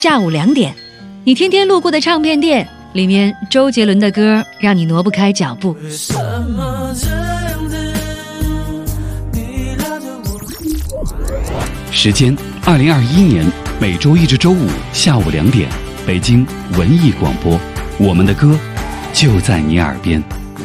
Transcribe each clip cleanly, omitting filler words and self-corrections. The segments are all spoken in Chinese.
下午2点，你天天路过的唱片店，里面周杰伦的歌让你挪不开脚步。 时间2021年每周一至周五下午2点，北京文艺广播，我们的歌就在你耳边。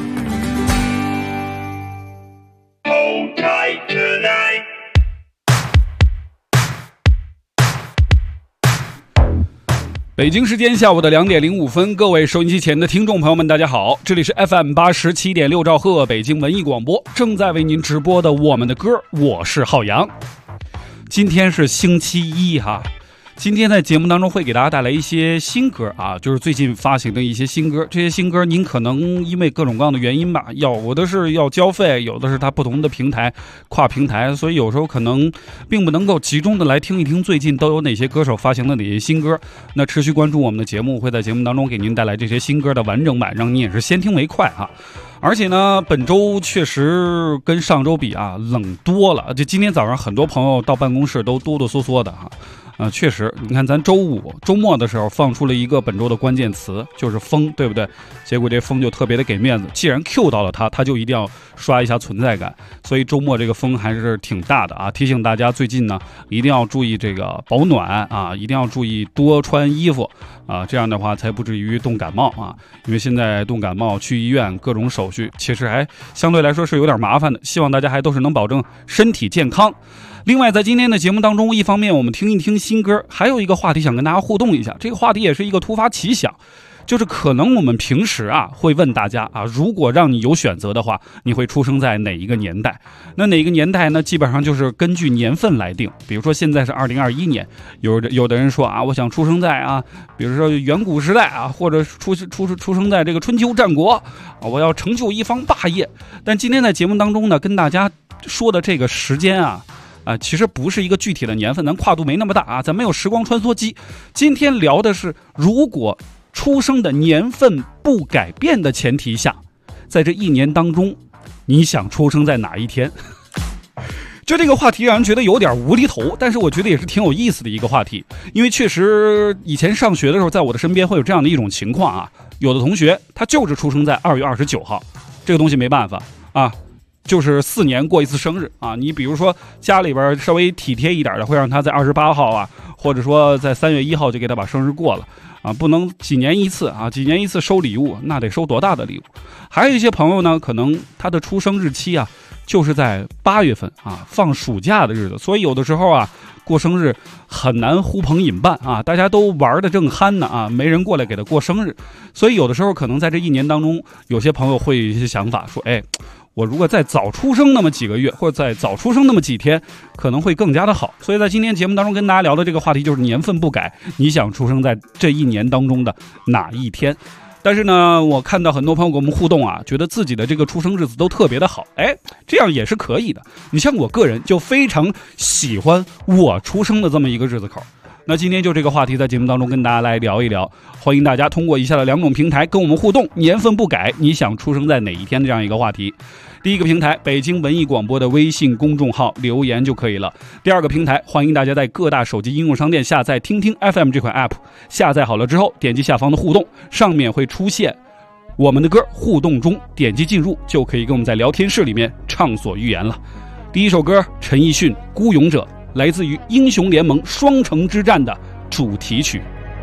北京时间下午的2点05分，各位收音机前的听众朋友们，大家好，这里是 FM 87.6兆赫北京文艺广播，正在为您直播的我们的歌，我是浩洋。今天是星期一哈，今天在节目当中会给大家带来一些新歌啊，就是最近发行的一些新歌。这些新歌您可能因为各种各样的原因吧，有的是要交费，有的是它不同的平台跨平台，所以有时候可能并不能够集中的来听一听最近都有哪些歌手发行的哪些新歌。那持续关注我们的节目，会在节目当中给您带来这些新歌的完整版，让你也是先听为快哈。而且呢，本周确实跟上周比啊冷多了，就今天早上很多朋友到办公室都哆哆嗦嗦的哈。确实，你看咱周末的时候放出了一个本周的关键词，就是风，对不对？结果这风就特别的给面子，既然 Q 到了他就一定要刷一下存在感，所以周末这个风还是挺大的啊！提醒大家最近呢一定要注意这个保暖啊，一定要注意多穿衣服啊，这样的话才不至于冻感冒啊！因为现在冻感冒去医院各种手续，其实还相对来说是有点麻烦的，希望大家还都是能保证身体健康。另外在今天的节目当中，一方面我们听一听新歌，还有一个话题想跟大家互动一下，这个话题也是一个突发奇想，就是可能我们平时啊会问大家啊，如果让你有选择的话，你会出生在哪一个年代？那哪个年代呢？基本上就是根据年份来定。比如说现在是2021年，有的人说啊，我想出生在啊，比如说远古时代啊，或者出生在这个春秋战国啊，我要成就一方霸业。但今天在节目当中呢，跟大家说的这个时间啊，其实不是一个具体的年份，咱跨度没那么大啊，咱没有时光穿梭机。今天聊的是，如果出生的年份不改变的前提下，在这一年当中，你想出生在哪一天？就这个话题让人觉得有点无厘头，但是我觉得也是挺有意思的一个话题。因为确实以前上学的时候，在我的身边会有这样的一种情况啊，有的同学他就是出生在2月29号，这个东西没办法啊，就是4年过一次生日啊。你比如说家里边稍微体贴一点的，会让他在28号啊，或者说在3月1号就给他把生日过了啊，不能几年一次啊，几年一次收礼物，那得收多大的礼物？还有一些朋友呢，可能他的出生日期啊，就是在8月份啊，放暑假的日子，所以有的时候啊，过生日很难呼朋引伴啊，大家都玩得正酣呢啊，没人过来给他过生日，所以有的时候可能在这一年当中，有些朋友会有一些想法，说，我如果再早出生那么几个月，或者再早出生那么几天，可能会更加的好。所以在今天节目当中跟大家聊的这个话题就是年份不改，你想出生在这一年当中的哪一天？但是呢，我看到很多朋友跟我们互动啊，觉得自己的这个出生日子都特别的好，这样也是可以的。你像我个人就非常喜欢我出生的这么一个日子口。那今天就这个话题在节目当中跟大家来聊一聊，欢迎大家通过以下的2种平台跟我们互动，年份不改，你想出生在哪一天的这样一个话题。第一个平台，北京文艺广播的微信公众号留言就可以了。第二个平台，欢迎大家在各大手机应用商店下载听听 FM 这款 app， 下载好了之后点击下方的互动，上面会出现我们的歌互动中，点击进入就可以跟我们在聊天室里面畅所欲言了。第一首歌，陈奕迅《孤勇者》，来自于英雄联盟双城之战的主题曲。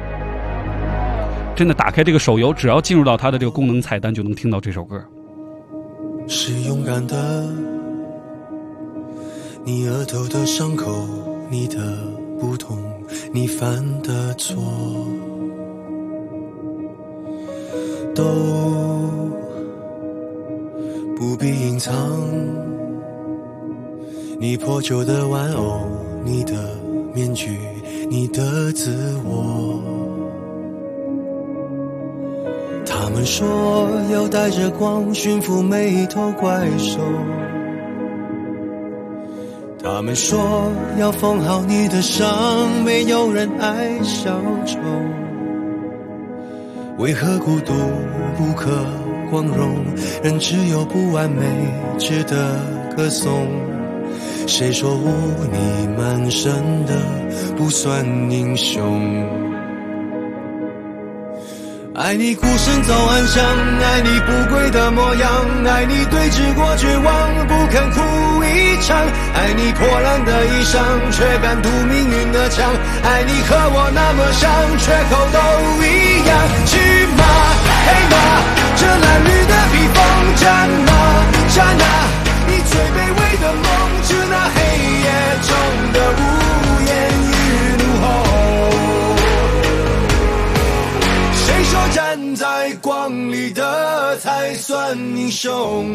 真的打开这个手游，只要进入到它的这个功能菜单，就能听到这首歌。 是勇敢的，你额头的伤口，你的不同，你犯的错，都不必隐藏。你破旧的玩偶，你的面具，你的自我。他们说要带着光驯服每一头怪兽，他们说要缝好你的伤，没有人爱小丑。为何孤独不可光荣，人只有不完美值得歌颂。谁说污泥满身的不算英雄？ 爱你孤身走暗巷，爱你不跪的模样，爱你对峙过绝望，不肯哭一场，爱你破烂的衣裳，却敢堵命运的枪，爱你和我那么像，缺口都一样。去马黑马，这褴褛的披风，战马战啊，你最卑微的梦，致那黑夜中的无言与怒吼。谁说站在光里的才算英雄？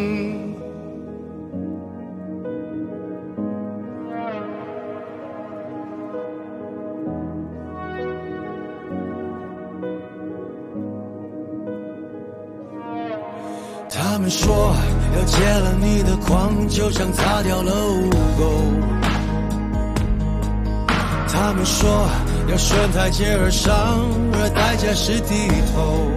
他们说要戒了你的狂，就像擦掉了污垢。他们说要顺台阶而上，而代价是低头。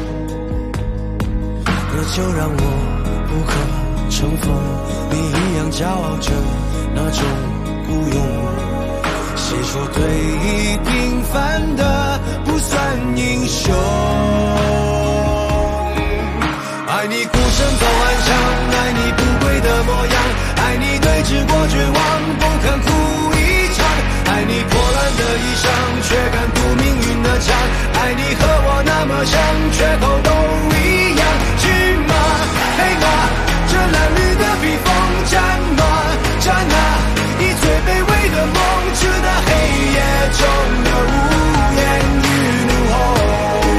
那就让我不可乘风，你一样骄傲着那种孤勇。谁说对弈平凡的不算英雄？爱你孤身走暗巷，爱你不跪的模样，爱你对峙过绝望，不肯哭一场，爱你破烂的衣裳，却敢堵命运的枪，爱你和我那么像，缺口都一样。去马黑马，这褴褛的披风，战马战啊，以最卑微的梦，致那黑夜中的无言与怒吼。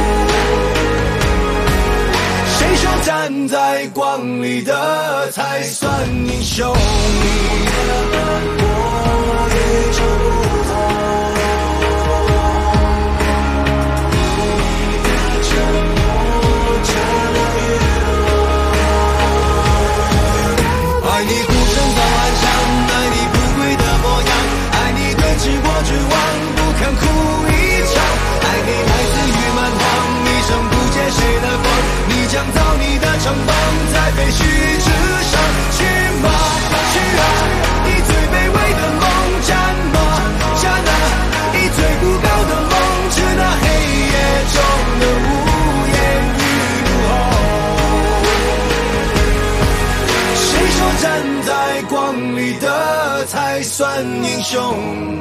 谁说站在光里的才算英雄？爱你孤身走暗巷，爱你不跪的模样，爱你对峙过绝望，不肯哭一场，爱你来自于蛮荒，一生不借谁的光，你将造你的城邦，在废墟之上。去马去啊，以最卑微的梦，战马战啊，以最不高的梦，致那黑夜中的无言与怒吼。谁说站在光里的才算英雄？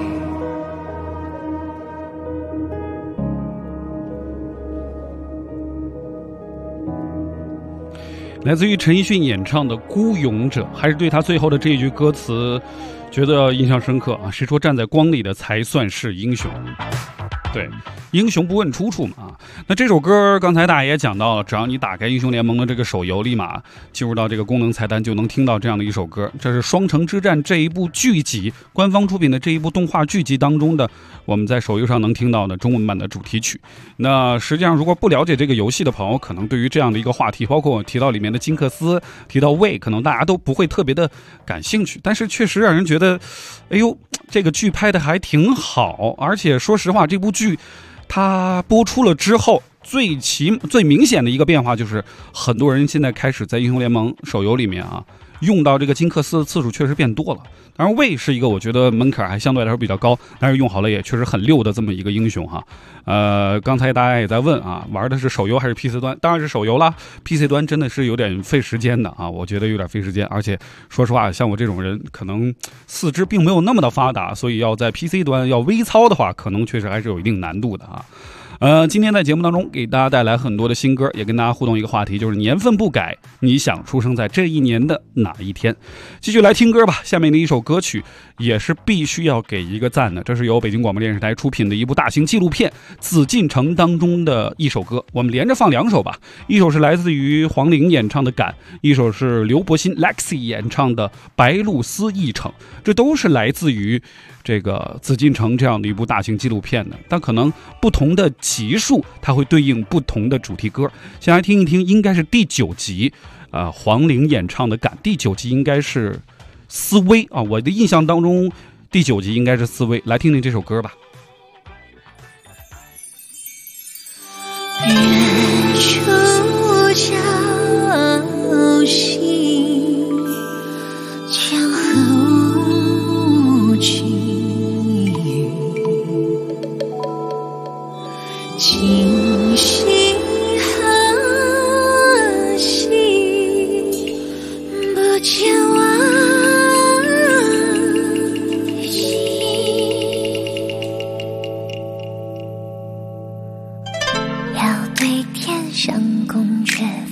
来自于陈奕迅演唱的《孤勇者》，还是对他最后的这一句歌词觉得印象深刻啊！谁说站在光里的才算是英雄？对，英雄不问出处嘛。那这首歌刚才大家也讲到了，只要你打开英雄联盟的这个手游，立马进入到这个功能菜单，就能听到这样的一首歌。这是《双城之战》这一部剧集官方出品的这一部动画剧集当中的我们在手游上能听到的中文版的主题曲。那实际上如果不了解这个游戏的朋友，可能对于这样的一个话题，包括我提到里面的金克斯，提到魏，可能大家都不会特别的感兴趣，但是确实让人觉得哎呦，这个剧拍的还挺好。而且说实话，这部剧它播出了之后，最明显的一个变化就是很多人现在开始在英雄联盟手游里面啊用到这个金克斯的次数确实变多了。当然魏是一个我觉得门槛还相对来说比较高，但是用好了也确实很溜的这么一个英雄哈。刚才大家也在问啊，玩的是手游还是 PC 端？当然是手游啦。 PC 端真的是有点费时间的啊，我觉得有点费时间，而且说实话像我这种人可能四肢并没有那么的发达，所以要在 PC 端要微操的话，可能确实还是有一定难度的啊。今天在节目当中给大家带来很多的新歌，也跟大家互动一个话题，就是年份不改，你想出生在这一年的哪一天？继续来听歌吧。下面的一首歌曲也是必须要给一个赞的，这是由北京广播电视台出品的一部大型纪录片《紫禁城》当中的一首歌，我们连着放两首吧。一首是来自于黄龄演唱的《感》，一首是刘柏辛 Lexi 演唱的《白鹭丝一程》，这都是来自于这个《紫禁城》这样的一部大型纪录片的，但可能不同的集数它会对应不同的主题歌。先来听一听，应该是第9集黄龄演唱的《感》，第9集应该是思薇啊，我的印象当中第9集应该是思薇。来听听这首歌吧。 远处潮汐，江河无际，今夕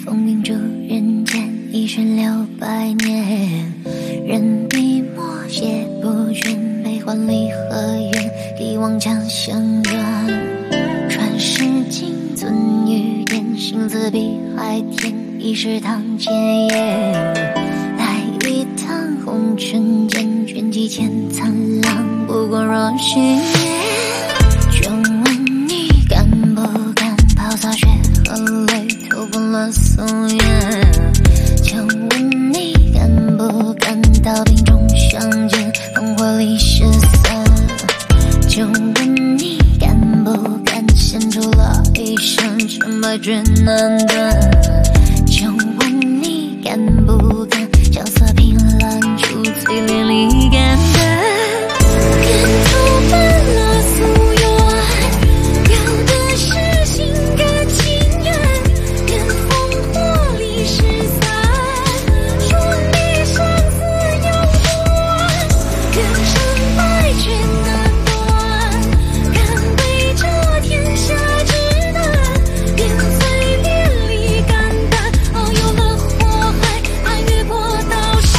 风鸣住人间，一生600年。人笔墨写不全，悲欢离合缘，帝王将相认。传世经尊于典，行字比海天，一世堂前言。来一趟红尘间，卷积千残浪，不过若虚念。就问你敢不敢抛洒血和泪，投奔了夙愿。就问你敢不敢到病中相见，烽火里失散。就问你敢不敢献出了一生，千百卷难断。就问你敢不敢角色凭栏，出淬炼里肝胆。敢投奔了夙愿，要的是心甘情愿，任烽火里失散，说你生死攸关，人生百卷难断，敢背着天下之难，便在烈里肝胆，遨游了火海，爱越过刀山。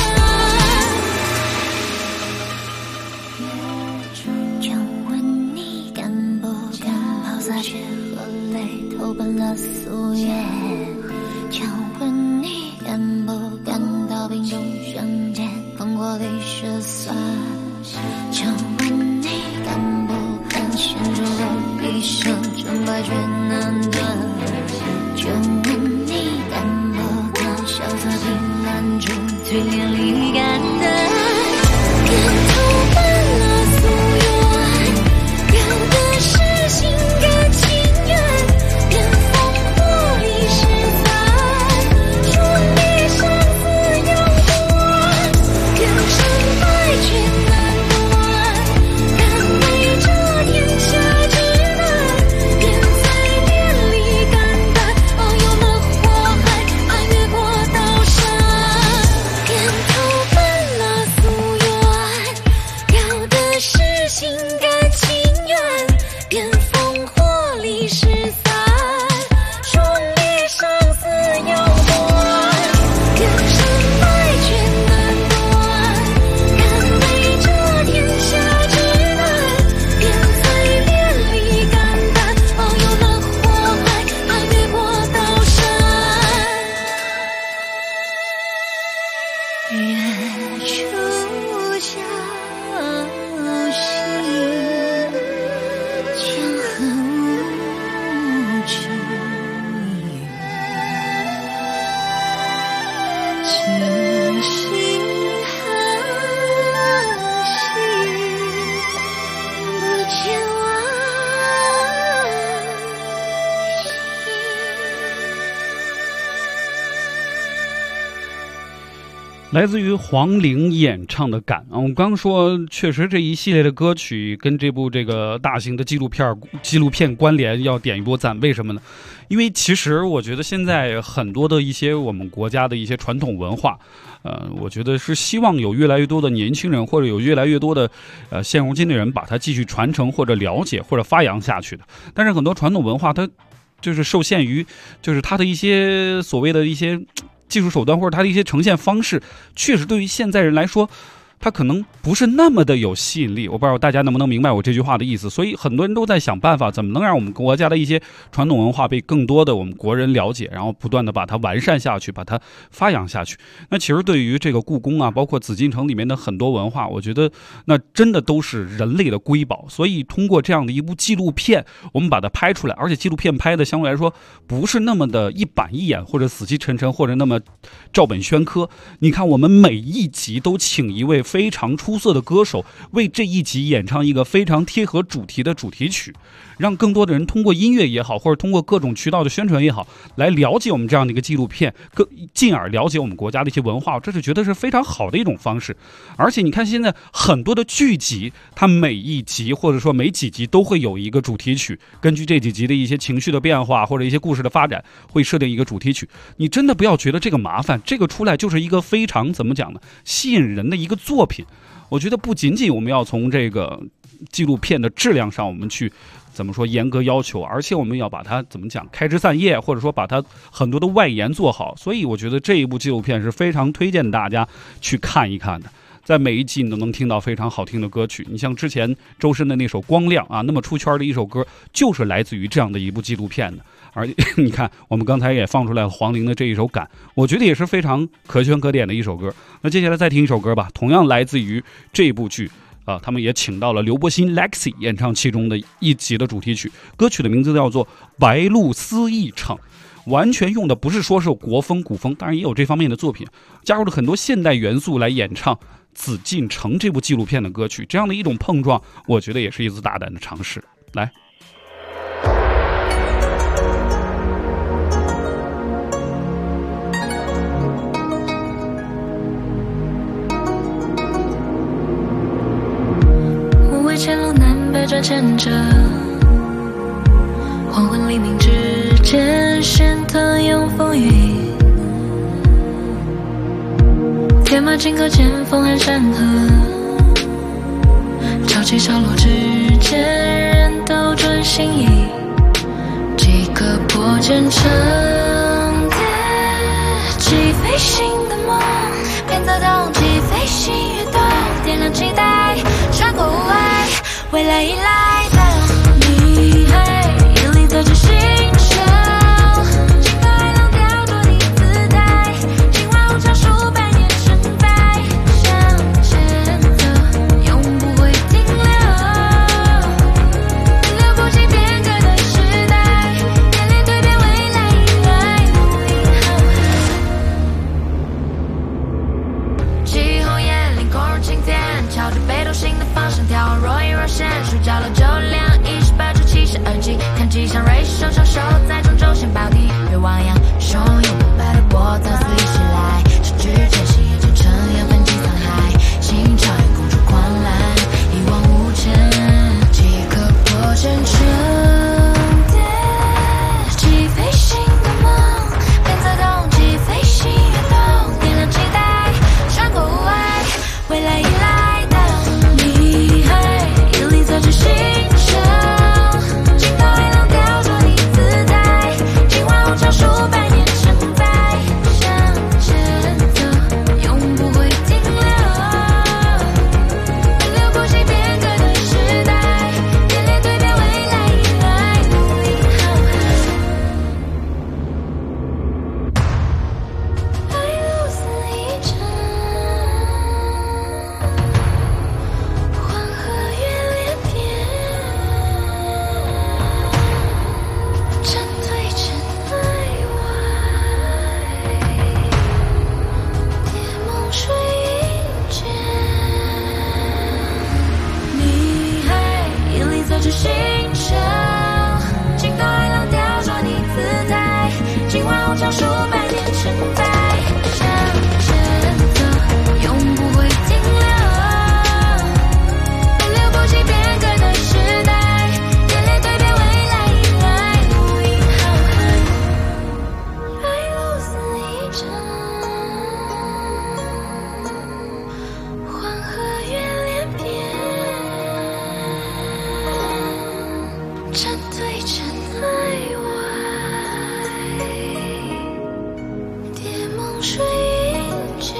就问你敢不敢抛洒血和泪，投奔了夙愿。就问你敢不敢到病中相见，烽火里失散。就问你敢不敢献出了一生，千百卷难断。就问你敢不敢潇洒凭栏，出淬炼里肝胆。敢投奔了夙愿，要的是心甘情愿，任烽火里失散，说你生死攸关，人生百卷难断，敢背着天下之难，便在烈里肝胆，遨游了火海，爱越过刀山。敢投奔了夙愿，要的是心甘情愿，任烽火里失散，说你生死攸关，人生百卷难断，敢背着天下之难，便在烈里肝胆，遨游了火海，爱越过刀山。月出江西，江河无际，今夕何夕，不见往昔。 来自于黄龄演唱的《感》啊，我刚说，确实这一系列的歌曲跟这部大型的纪录片关联，要点一波赞。为什么呢？因为其实我觉得现在很多的一些我们国家的一些传统文化，我觉得是希望有越来越多的年轻人，或者有越来越多的现如今的人把它继续传承或者了解或者发扬下去的。但是很多传统文化它就是受限于就是它的一些所谓的一些技术手段或者它的一些呈现方式，确实对于现在人来说它可能不是那么的有吸引力。我不知道大家能不能明白我这句话的意思。所以很多人都在想办法，怎么能让我们国家的一些传统文化被更多的我们国人了解，然后不断的把它完善下去，把它发扬下去。那其实对于这个故宫啊，包括紫禁城里面的很多文化，我觉得那真的都是人类的瑰宝。所以通过这样的一部纪录片，我们把它拍出来，而且纪录片拍的相对来说不是那么的一板一眼，或者死气沉沉，或者那么照本宣科。你看我们每一集都请一位非常出色的歌手为这一集演唱一个非常贴合主题的主题曲，让更多的人通过音乐也好，或者通过各种渠道的宣传也好，来了解我们这样的一个纪录片，进而了解我们国家的一些文化。这是觉得是非常好的一种方式。而且你看现在很多的剧集，它每一集或者说每几集都会有一个主题曲，根据这几集的一些情绪的变化或者一些故事的发展，会设定一个主题曲。你真的不要觉得这个麻烦，这个出来就是一个非常怎么讲呢，吸引人的一个作品。我觉得不仅仅我们要从这个纪录片的质量上我们去怎么说严格要求，而且我们要把它怎么讲开枝散叶，或者说把它很多的外延做好。所以我觉得这一部纪录片是非常推荐大家去看一看的。在每一集你都能听到非常好听的歌曲，你像之前周深的那首《光亮》啊，那么出圈的一首歌就是来自于这样的一部纪录片的。而你看我们刚才也放出来了黄龄的这一首《感》，我觉得也是非常可圈可点的一首歌。那接下来再听一首歌吧，同样来自于这部剧啊，他们也请到了刘柏辛 Lexi 演唱其中的一集的主题曲，歌曲的名字叫做《白鹭思一场》，完全用的不是说是国风古风，当然也有这方面的作品，加入了很多现代元素来演唱紫禁城这部纪录片的歌曲，这样的一种碰撞，我觉得也是一次大胆的尝试。来， 无畏前路南北转牵着，黄昏黎明之间显特有风雨。天马金戈间风寒山河，潮起潮落之间人都转心意，几个破茧成蝶，起飞行的梦，偏走动起飞行跃动，点亮期待，穿过无碍，未来已来的你海，眼里走着星辰，金戈海浪雕琢你姿态，今晚无常数百年成败，向前走，永不会停留，流不尽变革的时代，眼里蜕变未来迎来无垠气候眼领空如晴天，朝着北斗星的方向眺望若隐若现，数角落就亮，18周七十二计，看吉祥瑞手长手在中轴线保底，别忘扬汹涌澎湃的波涛肆意袭来，失去前行也就成扬帆济沧海，心潮涌共筑狂澜，一往无前，几颗破茧成蝶，起飞行的梦，偏走动起飞行跃动，点亮期待，穿过无碍，未来已来的你海，眼里走着星辰，金戈海浪雕琢你姿态，今晚无常数百年成败，向前走，永不会停留，流不尽变革的时代，眼里蜕变未来迎来无垠浩瀚，白鹭思一场，黄河月连篇，沉醉尘埃外，蝶梦水云间，你海眼里走着星辰，金戈海浪雕琢你姿态，今晚无常数百年成败，向前走，永不会停留，流不尽变革的时代，眼里蜕变未来迎来无垠浩瀚，白鹭思一场，黄河月连篇，沉醉尘埃外，蝶梦水云间。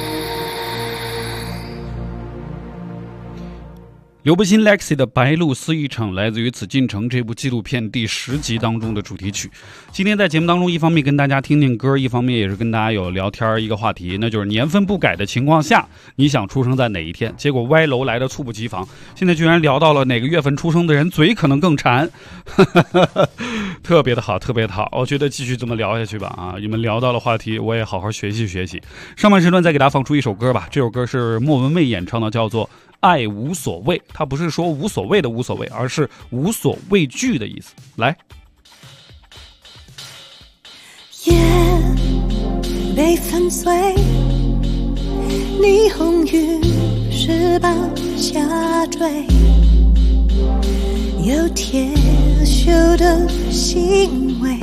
刘柏辛 Lexi 的《白鹭思一场》来自于《紫禁城》这部纪录片第10集当中的主题曲。今天在节目当中，一方面跟大家听听歌，一方面也是跟大家有聊天一个话题，那就是年份不改的情况下，你想出生在哪一天？结果歪楼来的猝不及防，现在居然聊到了哪个月份出生的人嘴可能更馋，特别的好，特别的好。我觉得继续这么聊下去吧啊！你们聊到了话题，我也好好学习学习。上半时段再给大家放出一首歌吧，这首歌是莫文蔚演唱的，叫做爱无所谓，它不是说无所谓的无所谓，而是无所畏惧的意思。来， 夜被粉碎，霓虹雨是把下坠，有铁锈的行为，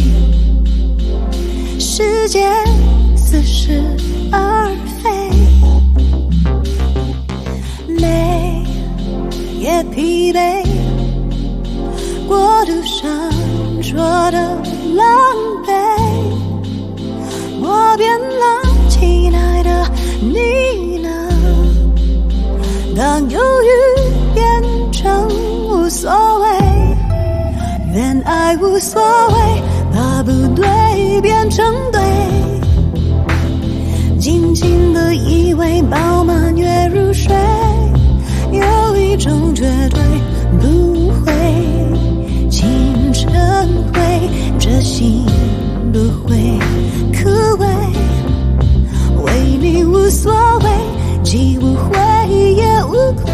世界似是而非，美也也疲惫，过度闪烁的狼狈，我变了，亲爱的，你呢？当犹豫变成无所谓，原爱无所谓，把不对变成对，紧紧的依偎，饱满越入睡，有一种绝对不会清晨会，这心不会枯萎，为你无所谓，既无悔也无愧，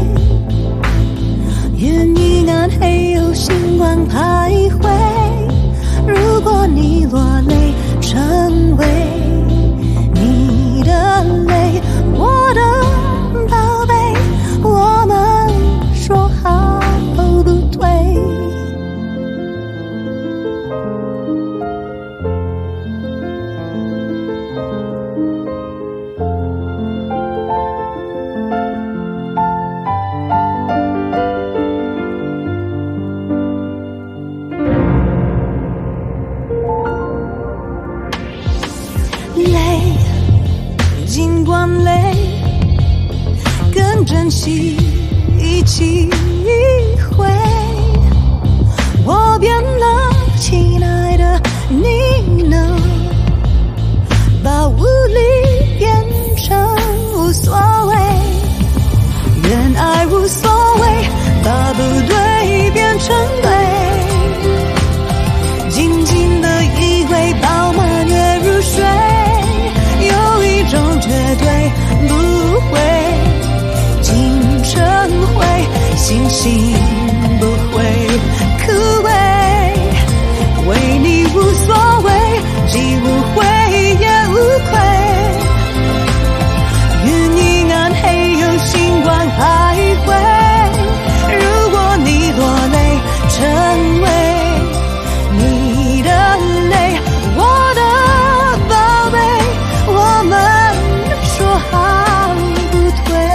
愿意暗黑有星光徘徊，如果你落泪成为你的泪，我的宝贝，我们说好不退。尽管累，更珍惜一起一回，我变了，亲爱的，你呢？把无力变成无所谓，原爱无所谓，把不对变成对，紧紧的依偎，饱满越入睡，有一种绝对不会青春会，星星不会枯萎，为你无所谓，既无悔也无愧，愿意暗黑有星光徘徊，如果你落泪成为你的泪，我的宝贝，我们说好不退。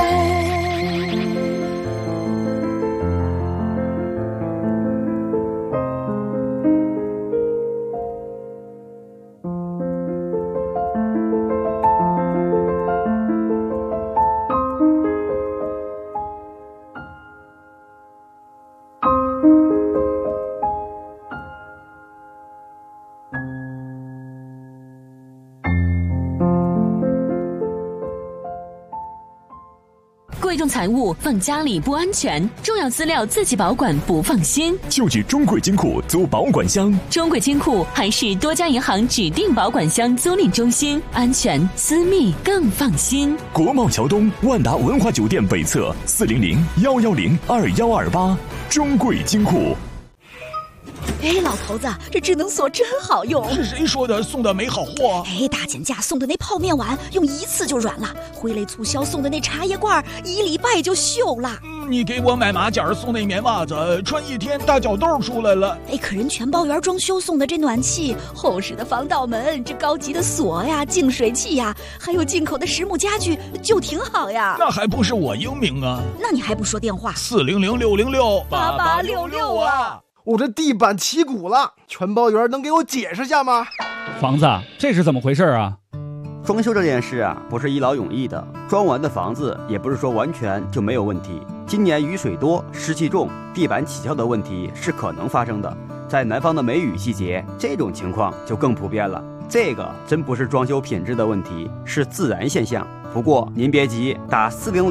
贵重财物放家里不安全，重要资料自己保管不放心， 就去中贵金库租保管箱。 中贵金库还是多家银行指定保管箱租赁中心，安全私密更放心。 国贸桥东万达文华酒店北侧400-110-2128，中贵金库。 哎，老头子，这智能锁真好用。 是谁说的送的没好货？ 哎，大减价送的那泡面碗用一次就软了，挥泪促销送的那茶叶罐1礼拜就锈了。 你给我买马甲送那棉袜子，穿1天大脚痘出来了。 哎，可人全包圆装修送的这暖气、厚实的防盗门、这高级的锁呀、净水器呀，还有进口的实木家具，就挺好呀。 那还不是我英明啊？ 那你还不说电话 ？400-606-8866啊！ 我这地板起鼓了，全包员能给我解释下吗？ 房子，这是怎么回事啊？ 装修这件事啊，不是一劳永逸的，装完的房子也不是说完全就没有问题。今年雨水多，湿气重，地板起翘的问题是可能发生的。在南方的梅雨季节，这种情况就更普遍了。这个真不是装修品质的问题，是自然现象。不过您别急，打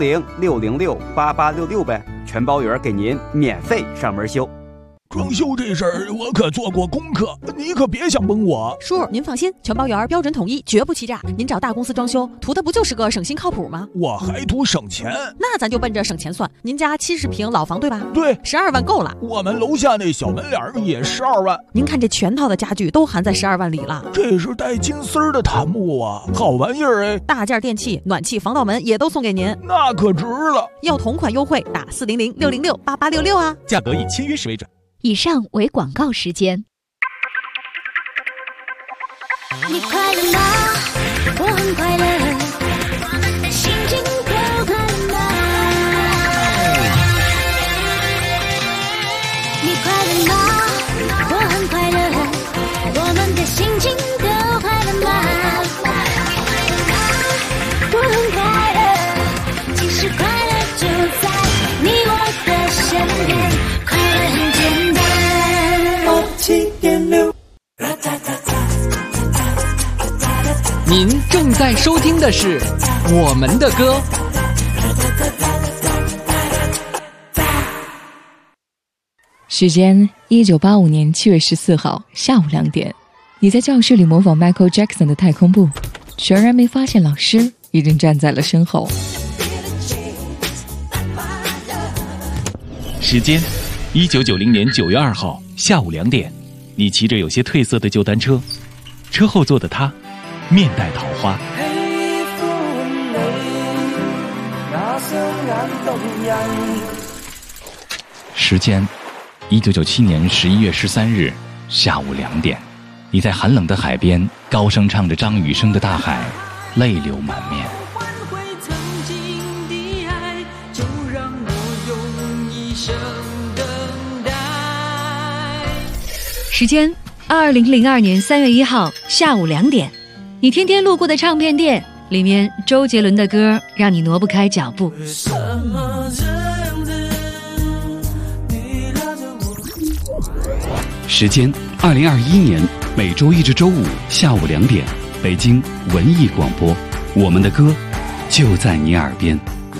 400-606-8866呗，全包员给您免费上门修。 装修这事儿我可做过功课，你可别想蒙我。 叔，您放心，全包员标准统一，绝不欺诈。您找大公司装修，图的不就是个省心靠谱吗？ 我还图省钱。 那咱就奔着省钱算。您家70平老房对吧？ 对 ，12万够了。 我们楼下那小门脸也12万。 您看这全套的家具都含在12万里了。 这是带金丝儿的檀木啊，好玩意儿哎！ 大件电器、暖气、防盗门也都送给您， 那可值了。 要同款优惠，打400-606-8866啊， 价格以签约时为准。 以上为广告时间。 你快乐吗？我很快乐，心情可快乐。 87.6。 您正在收听的是我们的歌。 时间1985年7月14号下午2点，你在教室里模仿 Michael Jackson 的太空步，全然没发现老师已经站在了身后。 时间1990年9月2号下午2点，你骑着有些褪色的旧单车，车后座的他面带桃花。时间1997年11月13日下午2点，你在寒冷的海边高声唱着张雨生的《大海》，泪流满面。 时间2002年3月1号下午2点，你天天路过的唱片店，里面周杰伦的歌让你挪不开脚步。 时间2021年每周一至周五下午2点，北京文艺广播，我们的歌就在你耳边。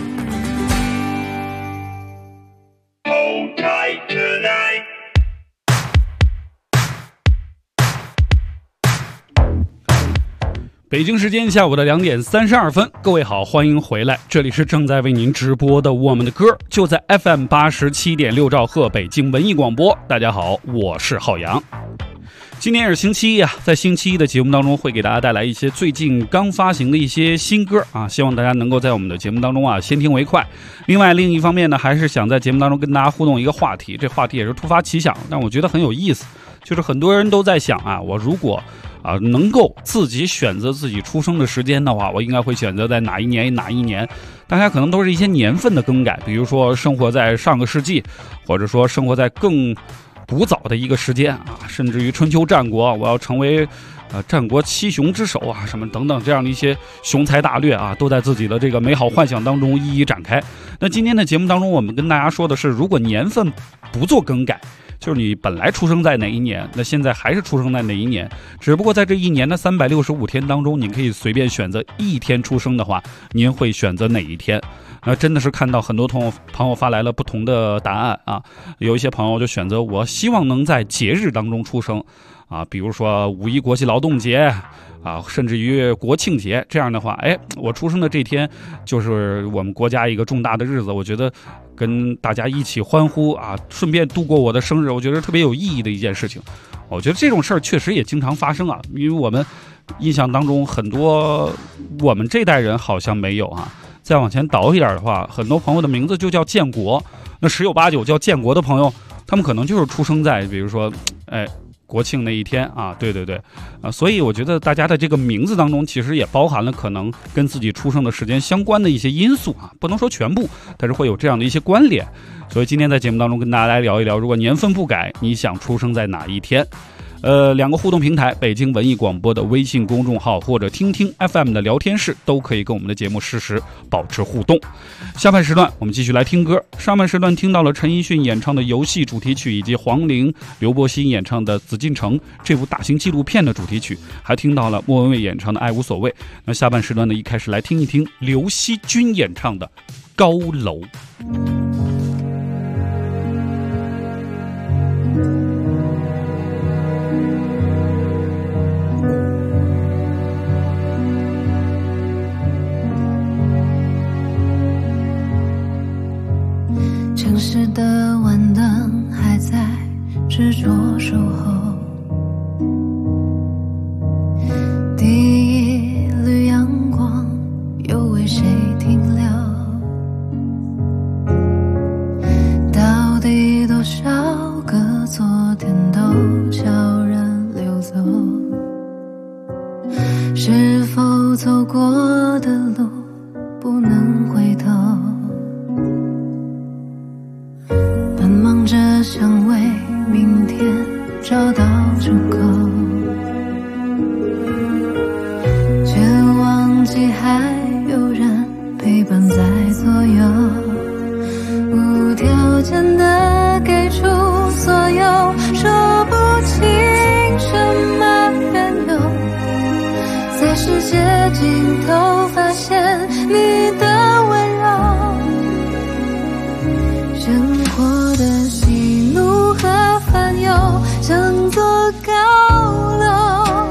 北京时间下午的2点32分，各位好，欢迎回来，这里是正在为您直播的我们的歌，就在 FM 87.6兆赫北京文艺广播。大家好，我是浩洋。今天是星期一啊，在星期一的节目当中会给大家带来一些最近刚发行的一些新歌啊，希望大家能够在我们的节目当中啊先听为快。另一方面呢，还是想在节目当中跟大家互动一个话题，这话题也是突发奇想，但我觉得很有意思，就是很多人都在想啊，我如果能够自己选择自己出生的时间的话，我应该会选择在哪一年。大家可能都是一些年份的更改，比如说生活在上个世纪，或者说生活在更古早的一个时间啊，甚至于春秋战国，我要成为战国七雄之首啊，什么等等这样的一些雄才大略啊，都在自己的这个美好幻想当中一一展开。那今天的节目当中，我们跟大家说的是，如果年份不做更改，就是你本来出生在哪一年，那现在还是出生在哪一年，只不过在这一年的365天当中，你可以随便选择一天出生的话，您会选择哪一天？真的是看到很多朋友发来了不同的答案啊，有一些朋友就选择我希望能在节日当中出生啊，比如说五一国际劳动节啊，甚至于国庆节，这样的话，我出生的这天就是我们国家一个重大的日子，我觉得跟大家一起欢呼啊，顺便度过我的生日，我觉得特别有意义的一件事情。我觉得这种事儿确实也经常发生啊，因为我们印象当中很多我们这代人好像没有啊。再往前倒一点的话，很多朋友的名字就叫建国，那十有八九叫建国的朋友，他们可能就是出生在比如说国庆那一天啊，对所以我觉得大家的这个名字当中其实也包含了可能跟自己出生的时间相关的一些因素啊，不能说全部，但是会有这样的一些关联。所以今天在节目当中跟大家来聊一聊，如果年份不改，你想出生在哪一天？两个互动平台，北京文艺广播的微信公众号或者听听 FM 的聊天室，都可以跟我们的节目实时保持互动。下半时段我们继续来听歌，上半时段听到了陈奕迅演唱的《游戏》主题曲，以及黄龄、刘柏辛演唱的《紫禁城》这部大型纪录片的主题曲，还听到了莫文蔚演唱的《爱无所谓》。那下半时段呢，一开始来听一听刘惜君演唱的《高楼》。 城市的晚灯还在执着守候，第一缕阳光又为谁停留？到底多少个昨天都悄然溜走？是否走过的路不能回头？奔忙着想为明天找到出口，却忘记还有人陪伴在左右，无条件的给出所有，说不清高楼，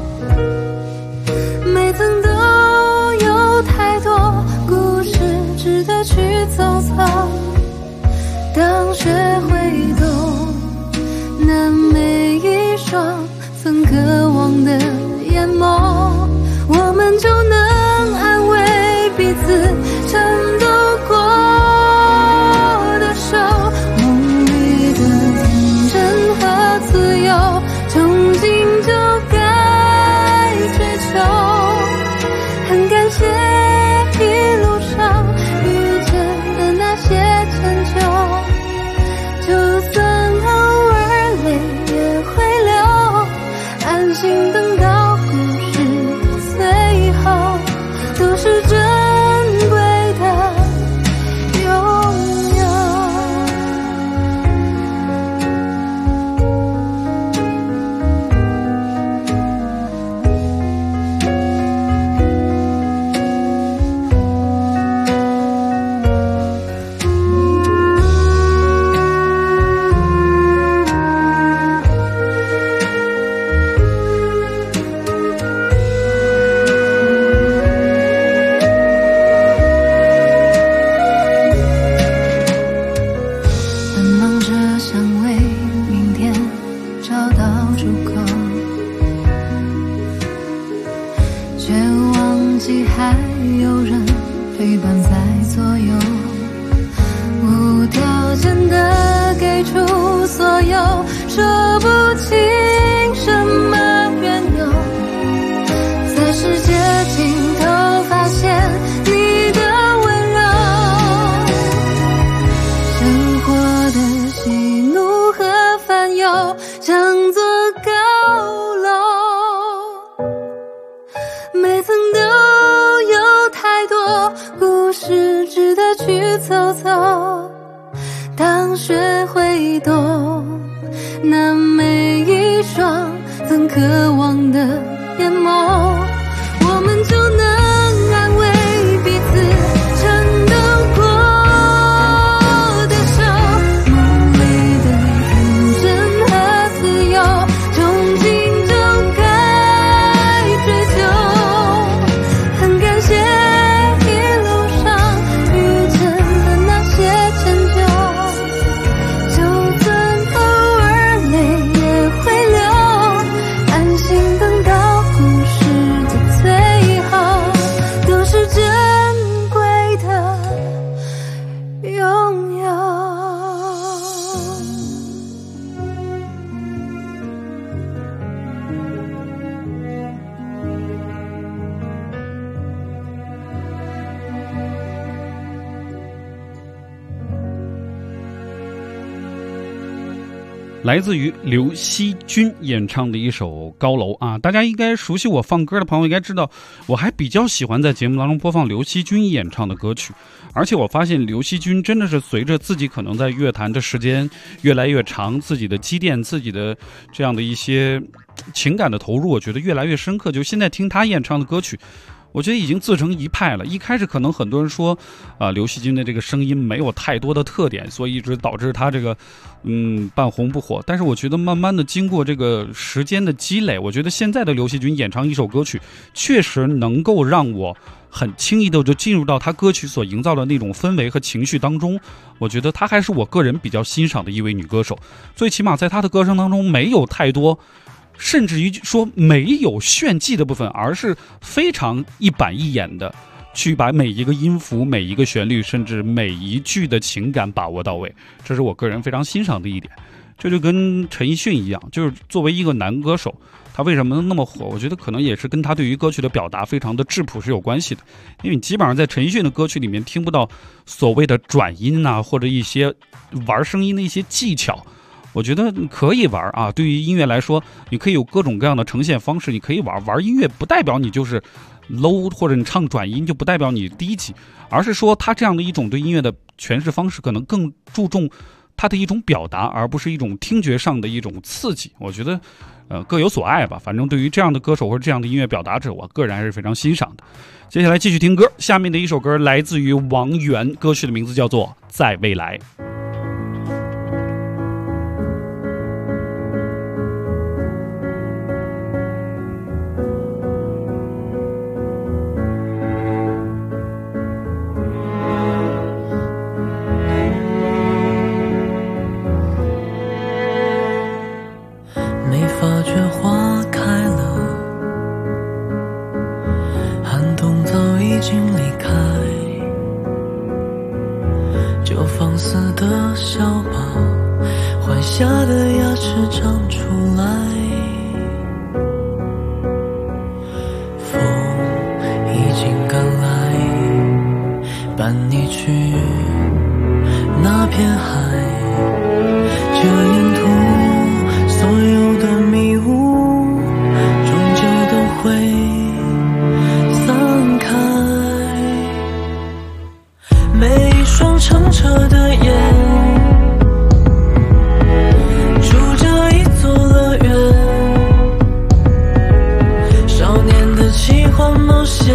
每层都有太多故事值得去走走。当学会懂，那每一双曾渴望的眼眸，我们就能安慰彼此颤抖过的手。梦里的天真和自由，从今就该追求。很感谢一路上遇见的那些迁就，就算偶尔泪也会流，安心等到故事的最后，都是珍贵的拥有。奔忙着想为明天找到出口，却忘记还有人陪伴在左右，无条件的给出所有，说不清什么缘由，在世界尽头发现你的温柔，生活的喜怒和烦忧像座高楼，每层都有太多故事值得去走走。当学会懂，那每一双曾渴望的眼眸，我们就能安慰彼此颤抖过的手。梦里的天真和自由，从今就该追求。很感谢一路上遇见的那些迁就，就算偶尔泪也会流，安心等到故事的最后，都是珍贵的拥有。 来自于刘惜君演唱的一首《高楼》啊，大家应该熟悉我放歌的朋友应该知道，我还比较喜欢在节目当中播放刘惜君演唱的歌曲，而且我发现刘惜君真的是随着自己可能在乐坛的时间越来越长，自己的积淀，自己的这样的一些情感的投入，我觉得越来越深刻。就现在听他演唱的歌曲，我觉得已经自成一派了。一开始可能很多人说刘惜君的这个声音没有太多的特点，所以一直导致他这个半红不火。但是我觉得慢慢的经过这个时间的积累，我觉得现在的刘惜君演唱一首歌曲确实能够让我很轻易的就进入到他歌曲所营造的那种氛围和情绪当中。我觉得她还是我个人比较欣赏的一位女歌手，最起码在她的歌声当中没有太多，甚至于说没有炫技的部分，而是非常一板一眼的去把每一个音符、每一个旋律，甚至每一句的情感把握到位，这是我个人非常欣赏的一点。这就跟陈奕迅一样，就是作为一个男歌手，他为什么那么火？我觉得可能也是跟他对于歌曲的表达非常的质朴是有关系的。因为你基本上在陈奕迅的歌曲里面听不到所谓的转音啊，或者一些玩声音的一些技巧。我觉得可以玩啊，对于音乐来说，你可以有各种各样的呈现方式，你可以玩音乐，不代表你就是 low， 或者你唱转音就不代表你低级，而是说他这样的一种对音乐的诠释方式，可能更注重它的一种表达，而不是一种听觉上的一种刺激。我觉得各有所爱吧，反正对于这样的歌手或者这样的音乐表达者，我个人还是非常欣赏的。接下来继续听歌，下面的一首歌来自于王源，歌曲的名字叫做《在未来》。 却花开了，寒冬早已经离开，就放肆的小宝，坏下的牙齿长出来。风已经赶来，伴你去那片海，这沿途所有的迷雾终究都会散开。每一双澄澈的眼住着一座乐园，少年的奇幻冒险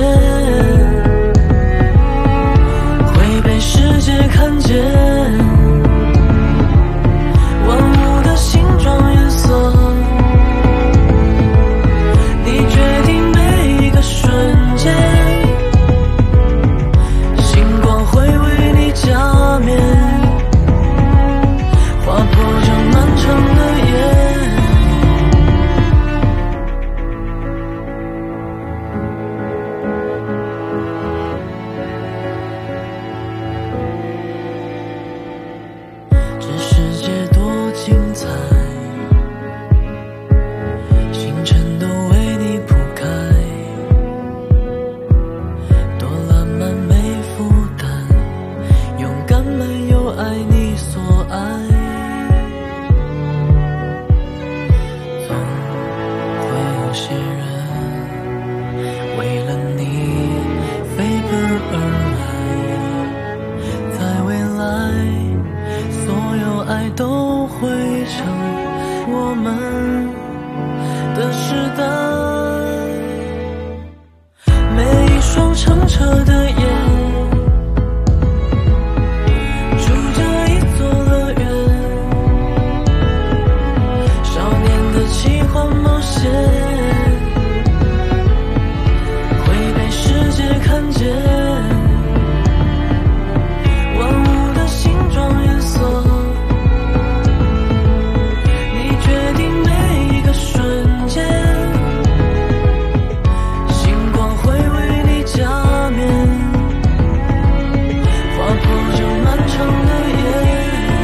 会被世界看见，万物的形状颜色你决定每一个瞬间，星光会为你加冕，划破这漫长的夜。这世界多精彩，星辰都为你铺开，多浪漫没负担，勇敢漫游爱你所爱，总会有些人为了你飞奔而来，在未来所有爱都会成我们的时代。每一双澄澈的眼住着一座乐园，少年的奇幻冒险会被世界看见，万物的形状颜色你决定每一个瞬间，星光会为你加冕，划破这漫长的夜。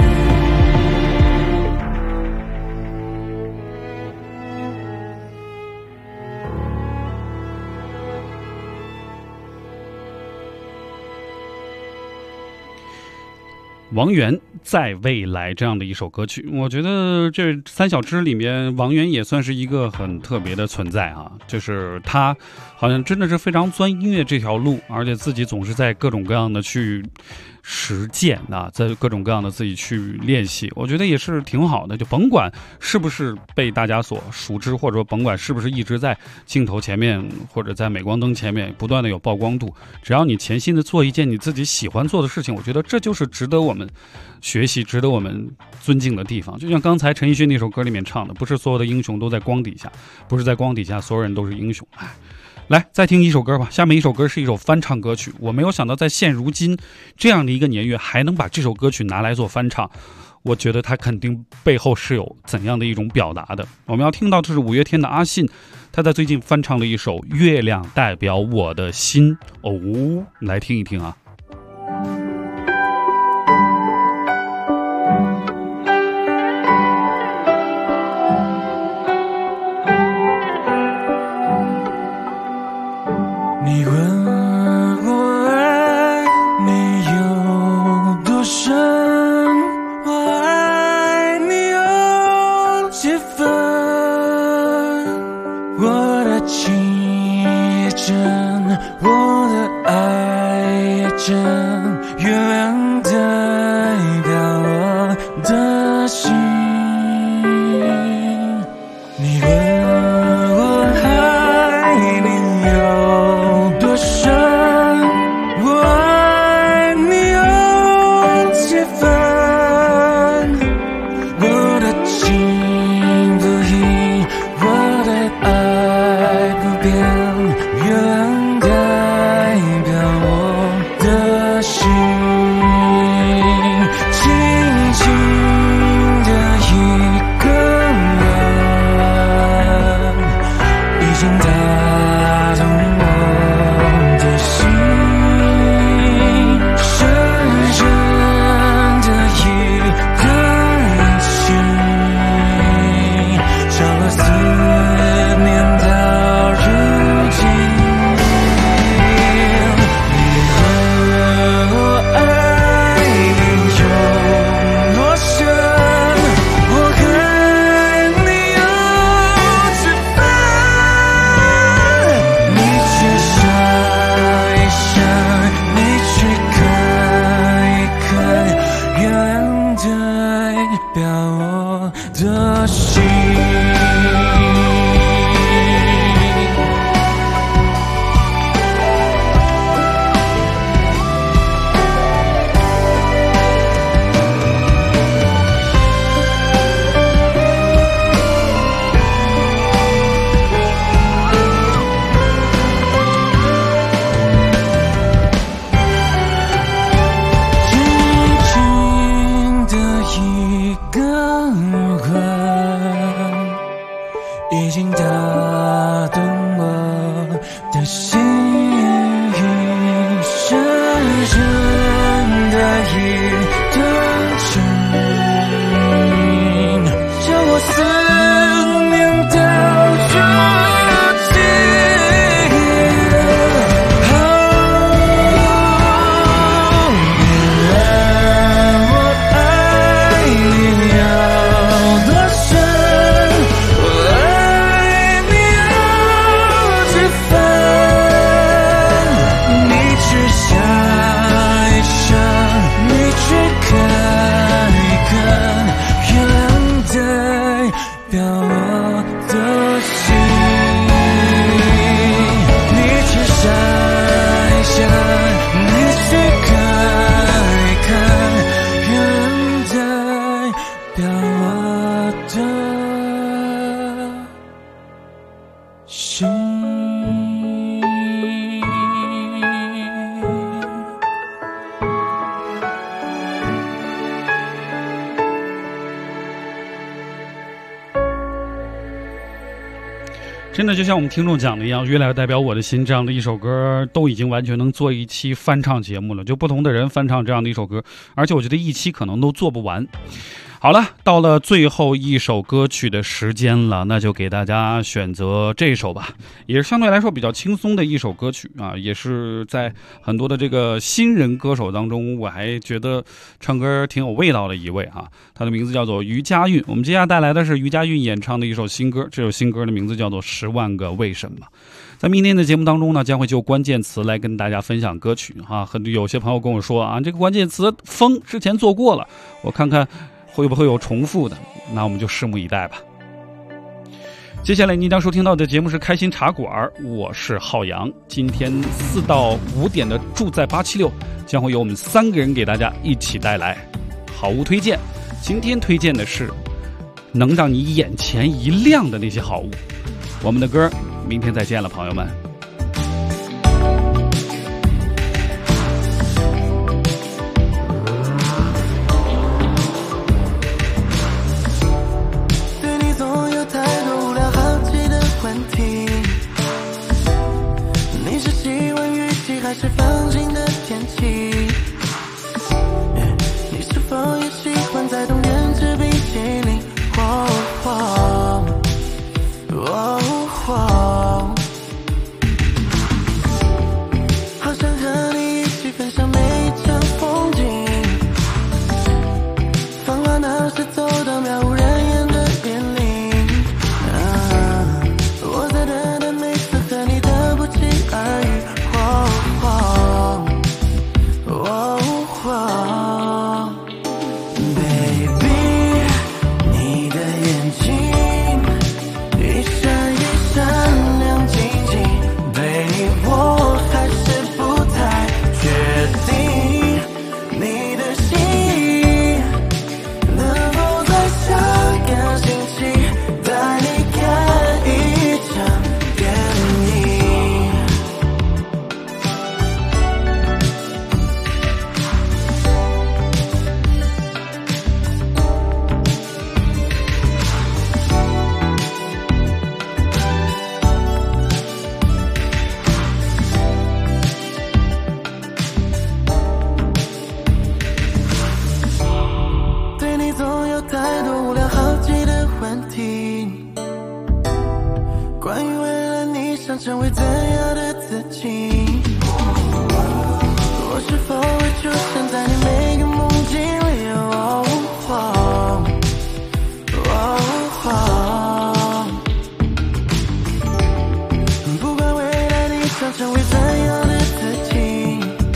王源在未来这样的一首歌曲，我觉得这三小只里面王源也算是一个很特别的存在啊，就是他好像真的是非常钻音乐这条路，而且自己总是在各种各样的去实践啊，在各种各样的自己去练习，我觉得也是挺好的。就甭管是不是被大家所熟知，或者说甭管是不是一直在镜头前面或者在镁光灯前面不断的有曝光度，只要你潜心的做一件你自己喜欢做的事情，我觉得这就是值得我们学习、值得我们尊敬的地方。就像刚才陈奕迅那首歌里面唱的，不是所有的英雄都在光底下，不是在光底下所有人都是英雄。来，再听一首歌吧。下面一首歌是一首翻唱歌曲，我没有想到在现如今这样的一个年月还能把这首歌曲拿来做翻唱，我觉得它肯定背后是有怎样的一种表达的。我们要听到的是五月天的阿信，他在最近翻唱了一首《月亮代表我的心》哦，来听一听啊。 你问我爱你有多深，我爱你有几分，我的情也真，我的爱也真，月亮代表我的心。你问我爱你有多深，我爱你有几分，我的情不移，我的爱不变，月亮代表我的心，轻轻的一个吻， 已经打动我的心，深深的一段情，将我思念到绝境。 真的就像我们听众讲的一样，月亮代表我的心这样的一首歌都已经完全能做一期翻唱节目了，就不同的人翻唱这样的一首歌，而且我觉得一期可能都做不完。好了，到了最后一首歌曲的时间了，那就给大家选择这首吧，也是相对来说比较轻松的一首歌曲啊，也是在很多的这个新人歌手当中，我还觉得唱歌挺有味道的一位啊，他的名字叫做于佳韵。我们接下来带来的是于佳韵演唱的一首新歌，这首新歌的名字叫做《10万个为什么》。在明天的节目当中呢，将会就关键词来跟大家分享歌曲啊。有些朋友跟我说啊，这个关键词风之前做过了，我看看会不会有重复的，那我们就拭目以待吧。接下来您将收听到的节目是开心茶馆，我是浩洋。今天4到5点的住在876将会由我们3个人给大家一起带来好物推荐。今天推荐的是能让你眼前一亮的那些好物。我们的歌明天再见了，朋友们。 还是放晴的天气，你是否也喜欢在冬天吃冰淇淋？好想和你一起分享每一场风景，繁华闹市走到渺无人烟的边邻，我在等待每次和你的不期而遇。太多无聊好奇的问题，关于未来你想成为怎样的自己，我是否会出现在你每个梦境里，不管未来你想成为怎样的自己，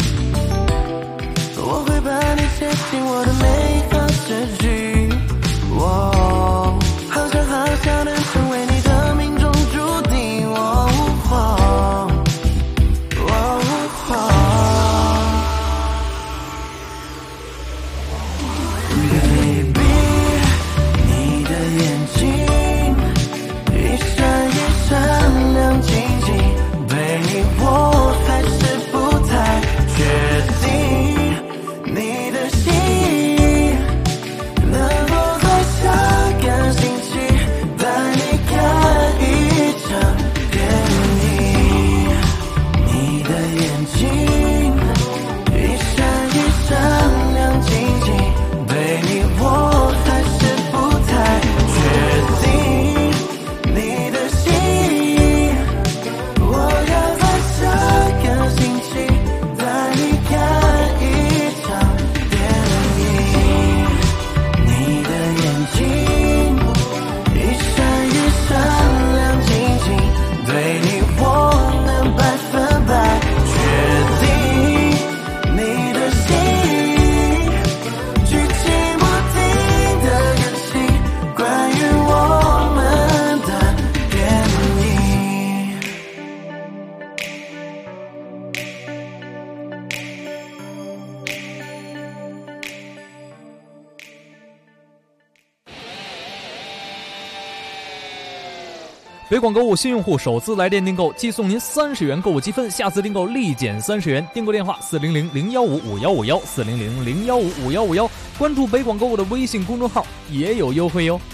我会把你写进我的每一行字句。我好想能成为你的命中注定。Baby， 你的眼睛一闪一闪亮晶晶，对你我还是不太确定，你的心能否在下个星期带你看北广购物新用户首次来电订购即送您30元购物积分，下次订购立减30元。订购电话400-015-5151，400-015-5151，关注北广购物的微信公众号也有优惠哟。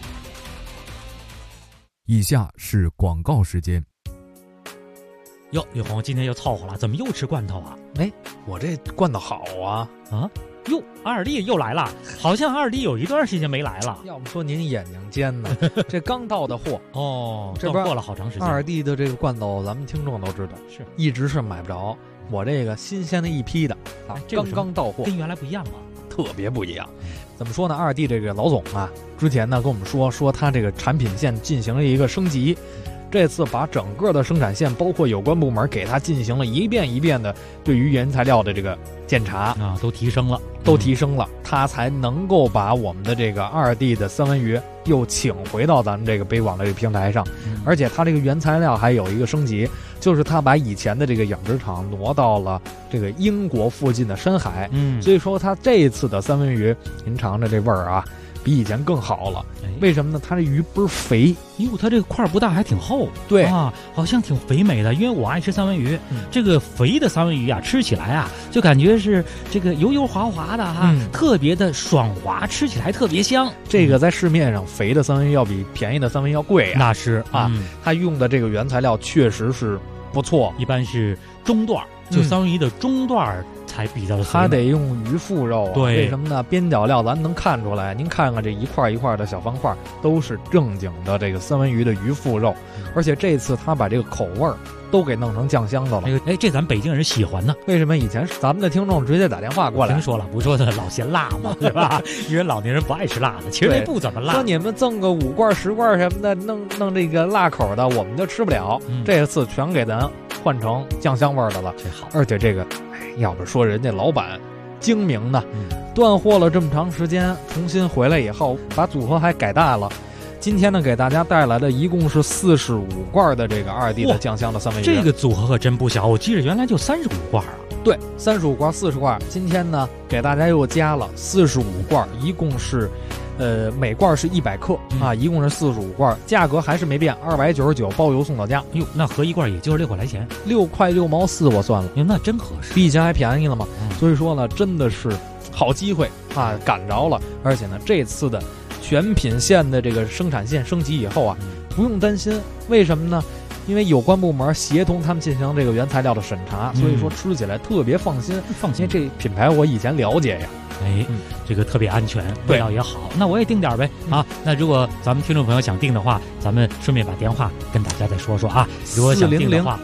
以下是广告时间。 哟，雨红今天又凑合了，怎么又吃罐头啊？ 哎，我这罐头好啊！ 啊，哟，二弟又来了，好像二弟有一段时间没来了。 要不说您眼睛尖呢，这刚到的货哦， 这不过了好长时间。 二弟的这个罐头，咱们听众都知道， 是一直是买不着。我这个新鲜的一批的啊，刚刚到货， 跟原来不一样吗？ 特别不一样。怎么说呢？二弟这个老总啊，之前呢跟我们说他这个产品线进行了一个升级。这次把整个的生产线，包括有关部门给他进行了一遍一遍的对于原材料的这个检查啊，都提升了， 他才能够把我们的这个二弟的三文鱼又请回到咱们这个北广的这个平台上，而且他这个原材料还有一个升级，就是他把以前的这个养殖场挪到了这个英国附近的深海，所以说他这一次的三文鱼，您尝着这味儿啊，比以前更好了。为什么呢？它这鱼倍儿肥， 哟，它这个块不大还挺厚， 对啊，好像挺肥美的。因为我爱吃三文鱼，这个肥的三文鱼啊，吃起来啊，就感觉是这个油油滑滑的哈，特别的爽滑，吃起来特别香。 这个在市面上肥的三文鱼要比便宜的三文鱼要贵啊， 那是啊，它用的这个原材料确实是不错， 一般是中段，就三文鱼的中段才比较的， 它得用鱼腹肉啊。 对， 为什么呢？边角料咱能看出来，您看看这一块一块的小方块，都是正经的这个三文鱼的鱼腹肉，而且这次他把这个口味都给弄成酱香的了。 这咱北京人喜欢呢。 为什么以前咱们的听众直接打电话过来？ 听说了，不说的老嫌辣嘛，是吧？因为老年人不爱吃辣的，其实不怎么辣。 说你们赠个5罐10罐什么的，弄这个辣口的，我们就吃不了。这次全给咱换成酱香味的了， 这好。 而且这个，要不说人家老板精明呢，断货了这么长时间，重新回来以后，把组合还改大了。今天呢，给大家带来的一共是45罐的这个二弟的酱香的三文鱼。 这个组合可真不小，我记得原来就35罐啊。 对，35罐、40罐。今天呢，给大家又加了45罐，一共是，每罐是100克啊，一共是45罐，价格还是没变，299包邮送到家。 哟，那合一罐也就是6块来钱 ，6块6毛4，我算了， 那真合适， 比以前还便宜了嘛。所以说呢，真的是好机会啊，赶着了。而且呢，这次的全品线的这个生产线升级以后啊，不用担心。为什么呢？因为有关部门协同他们进行这个原材料的审查，所以说吃起来特别放心。因为这品牌我以前了解呀。 这个特别安全，味道也好。那我也订点呗啊！那如果咱们听众朋友想订的话，咱们顺便把电话跟大家再说说啊。如果想订的话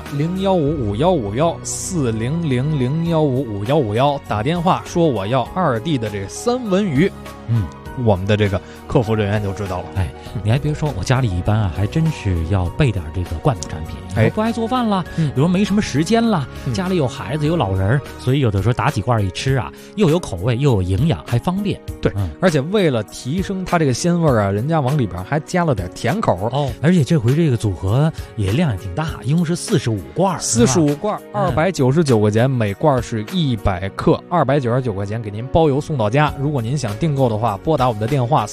，015-5151，400-015-5151，打电话说我要二弟的这三文鱼。我们的这个客服人员就知道了。 你还别说，我家里一般啊，还真是要备点这个罐头产品。我不爱做饭了，有时候没什么时间了，家里有孩子有老人，所以有的时候打几罐一吃啊，又有口味又有营养，还方便。 对，而且为了提升它这个鲜味啊，人家往里边还加了点甜口哦。而且这回这个组合也量也挺大，一共是45罐 ，45罐，299块钱，每罐是100克，299块钱给您包邮送到家。如果您想订购的话，拨打我们的电话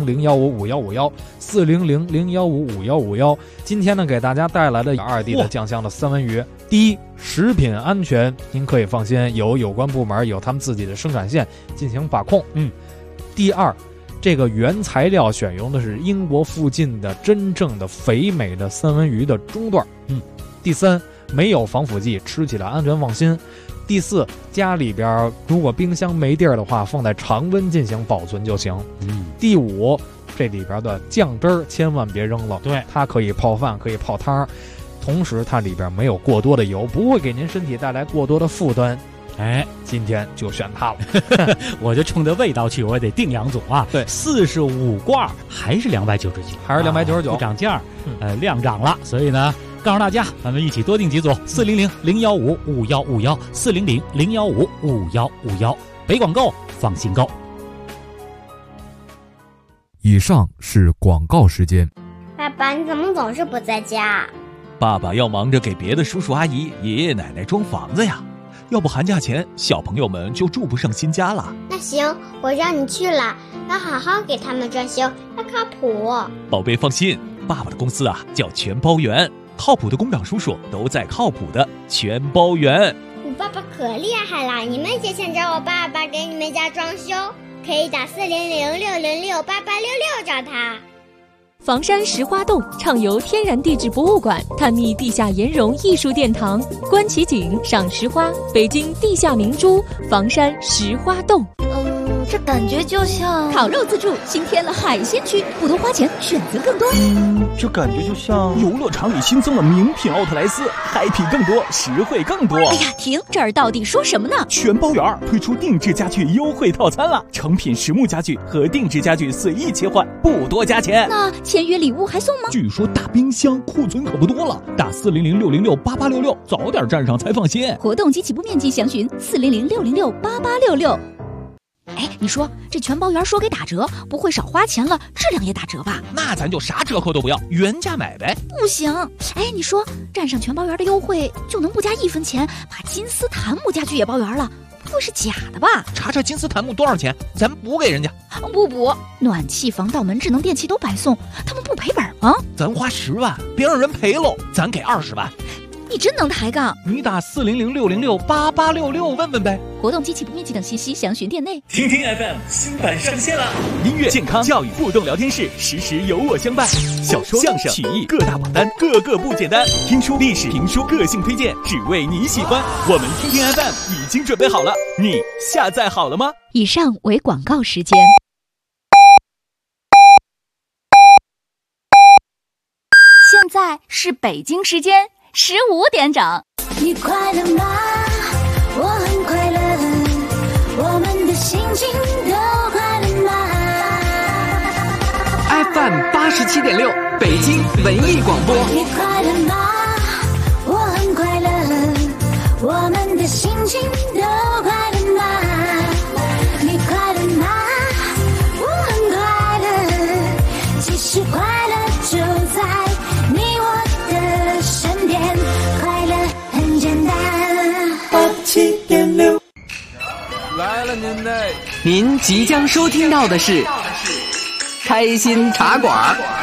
400-015-5151，400-015-5151。今天呢，给大家带来的二弟的酱香的三文鱼，第一，食品安全您可以放心，有关部门有他们自己的生产线进行把控。第二，这个原材料选用的是英国附近的真正的肥美的三文鱼的中段。第三，没有防腐剂，吃起来安全放心。第四，家里边如果冰箱没地儿的话，放在常温进行保存就行。第五，这里边的酱汁儿千万别扔了， 对， 它可以泡饭，可以泡汤，同时它里边没有过多的油，不会给您身体带来过多的负担。今天就选它了。 我就冲着味道去，我也得订2组啊。 对 ，45罐还是299， 还是299， 不涨价，量涨了，所以呢，告诉大家，咱们一起多订几组，400-015-5151，400-015-5151，北广购，放心购。 以上是广告时间。 爸爸，你怎么总是不在家？ 爸爸要忙着给别的叔叔阿姨、爷爷奶奶装房子呀，要不寒假前小朋友们就住不上新家了。 那行，我让你去了，要好好给他们装修，要靠谱。 宝贝放心， 爸爸的公司啊叫全包园，靠谱的工长叔叔都在靠谱的全包园。 我爸爸可厉害了，你们也想找我爸爸给你们家装修，可以打400-606-8866找他。 房山石花洞畅游天然地质博物馆，探秘地下岩溶艺术殿堂，观奇景，赏石花，北京地下明珠房山石花洞。 这感觉就像烤肉自助新添了海鲜区，不多花钱，选择更多。 这感觉就像游乐场里新增了名品奥特莱斯，嗨皮更多，实惠更多。 哎呀，停！这儿到底说什么呢？ 全包园推出定制家具优惠套餐了，成品实木家具和定制家具随意切换，不多加钱。 那签约礼物还送吗？ 据说大冰箱库存可不多了，打400-606-8866，早点站上才放心。 活动及起步面积详询400-606-8866。哎，你说这全包园说给打折，不会少花钱了，质量也打折吧？ 那咱就啥折扣都不要，原价买呗。 不行，哎，你说站上全包园的优惠就能不加1分钱，把金丝檀木家具也包圆了，不会是假的吧？ 查查金丝檀木多少钱，咱补给人家。 不补，暖气、防盗门、智能电器都白送，他们不赔本吗？ 咱花10万，别让人赔喽，咱给20万。 你真能抬杠！ 你打400-606-8866问问呗。 活动及起步面积等信息详询店内。 听听 FM 新版上线了，音乐、健康、教育、互动聊天室，时时有我相伴。小说、相声、曲艺各大榜单，个个不简单。听书、历史、评书，个性推荐，只为你喜欢。我们听听 FM 已经准备好了，你下载好了吗？ 以上为广告时间。现在是北京时间15点整。 你快乐吗？我很快乐，我们的心情都快乐吗 ？FM 87.6，北京文艺广播。 你快乐吗？我很快乐，我们的心情都快乐吗？你快乐吗？我很快乐，其实快乐就在你我的身边，快乐很简单。87.6 来了您嘞！您即将收听到的是开心茶馆。